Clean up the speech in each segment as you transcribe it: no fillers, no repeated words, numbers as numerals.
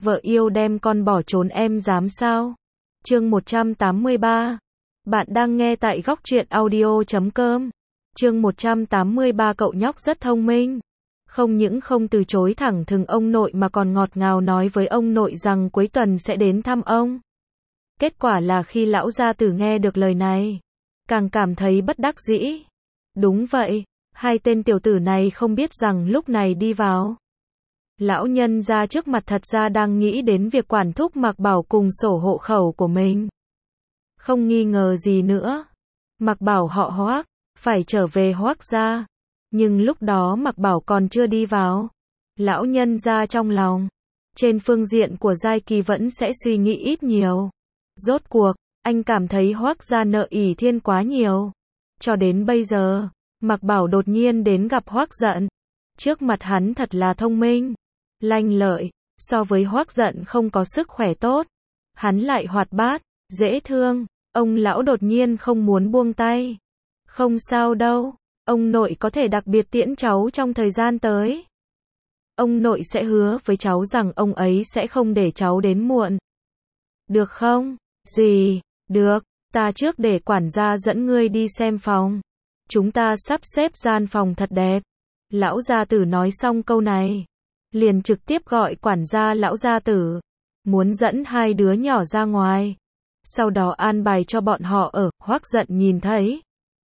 vợ yêu đem con bỏ trốn em dám sao? Chương 183. Bạn đang nghe tại góc truyện audio.com. Chương 183. Cậu nhóc rất thông minh. Không những không từ chối thẳng thừng ông nội mà còn ngọt ngào nói với ông nội rằng cuối tuần sẽ đến thăm ông. Kết quả là khi lão gia tử nghe được lời này, càng cảm thấy bất đắc dĩ. Đúng vậy, hai tên tiểu tử này không biết rằng lúc này đi vào. Lão nhân ra trước mặt thật ra đang nghĩ đến việc quản thúc Mạc Bảo cùng sổ hộ khẩu của mình. Không nghi ngờ gì nữa. Mạc Bảo họ Hoác, phải trở về Hoác gia. Nhưng lúc đó Mạc Bảo còn chưa đi vào. Lão nhân ra trong lòng, trên phương diện của giai kỳ vẫn sẽ suy nghĩ ít nhiều. Rốt cuộc, anh cảm thấy Hoác gia nợ ỷ thiên quá nhiều. Cho đến bây giờ, Mạc Bảo đột nhiên đến gặp Hoác Giận. Trước mặt hắn thật là thông minh, lanh lợi, so với Hoác Giận không có sức khỏe tốt. Hắn lại hoạt bát, dễ thương, ông lão đột nhiên không muốn buông tay. Không sao đâu, ông nội có thể đặc biệt tiễn cháu trong thời gian tới. Ông nội sẽ hứa với cháu rằng ông ấy sẽ không để cháu đến muộn. Được không? Gì? Được, ta trước để quản gia dẫn ngươi đi xem phòng. Chúng ta sắp xếp gian phòng thật đẹp. Lão gia tử nói xong câu này, liền trực tiếp gọi quản gia lão gia tử, muốn dẫn hai đứa nhỏ ra ngoài. Sau đó an bài cho bọn họ ở. Hoác Giận nhìn thấy,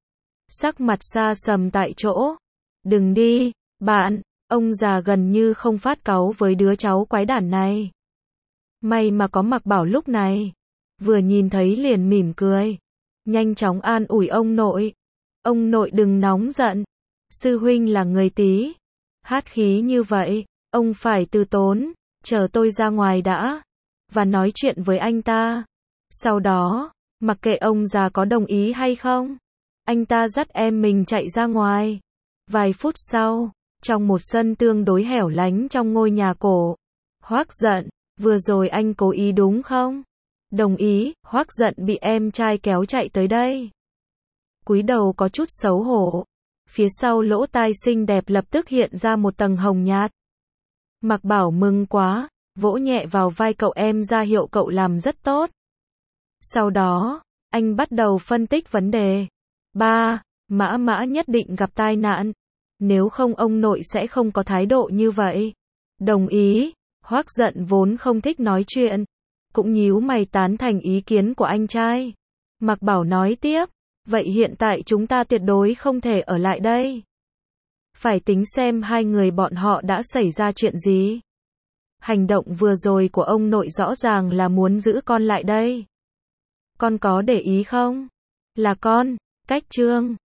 sắc mặt xa sầm tại chỗ. Đừng đi, bạn, ông già gần như không phát cáu với đứa cháu quái đản này. May mà có Mạc Bảo lúc này, vừa nhìn thấy liền mỉm cười, nhanh chóng an ủi ông nội. Ông nội đừng nóng giận, sư huynh là người Tý, hát khí như vậy, ông phải từ tốn, chờ tôi ra ngoài đã, và nói chuyện với anh ta. Sau đó, mặc kệ ông già có đồng ý hay không, anh ta dắt em mình chạy ra ngoài. Vài phút sau, trong một sân tương đối hẻo lánh trong ngôi nhà cổ, Hoác Giận, vừa rồi anh cố ý đúng không? Đồng ý. Hoác Giận bị em trai kéo chạy tới đây, cúi đầu có chút xấu hổ. Phía sau lỗ tai xinh đẹp lập tức hiện ra một tầng hồng nhạt. Mạc Bảo mừng quá, vỗ nhẹ vào vai cậu em ra hiệu cậu làm rất tốt. Sau đó, anh bắt đầu phân tích vấn đề. Ba, Mã Mã nhất định gặp tai nạn. Nếu không ông nội sẽ không có thái độ như vậy. Đồng ý. Hoác Giận vốn không thích nói chuyện, cũng nhíu mày tán thành ý kiến của anh trai. Mạc Bảo nói tiếp, vậy hiện tại chúng ta tuyệt đối không thể ở lại đây. Phải tính xem hai người bọn họ đã xảy ra chuyện gì. Hành động vừa rồi của ông nội rõ ràng là muốn giữ con lại đây. Con có để ý không? Là con, cách Trương,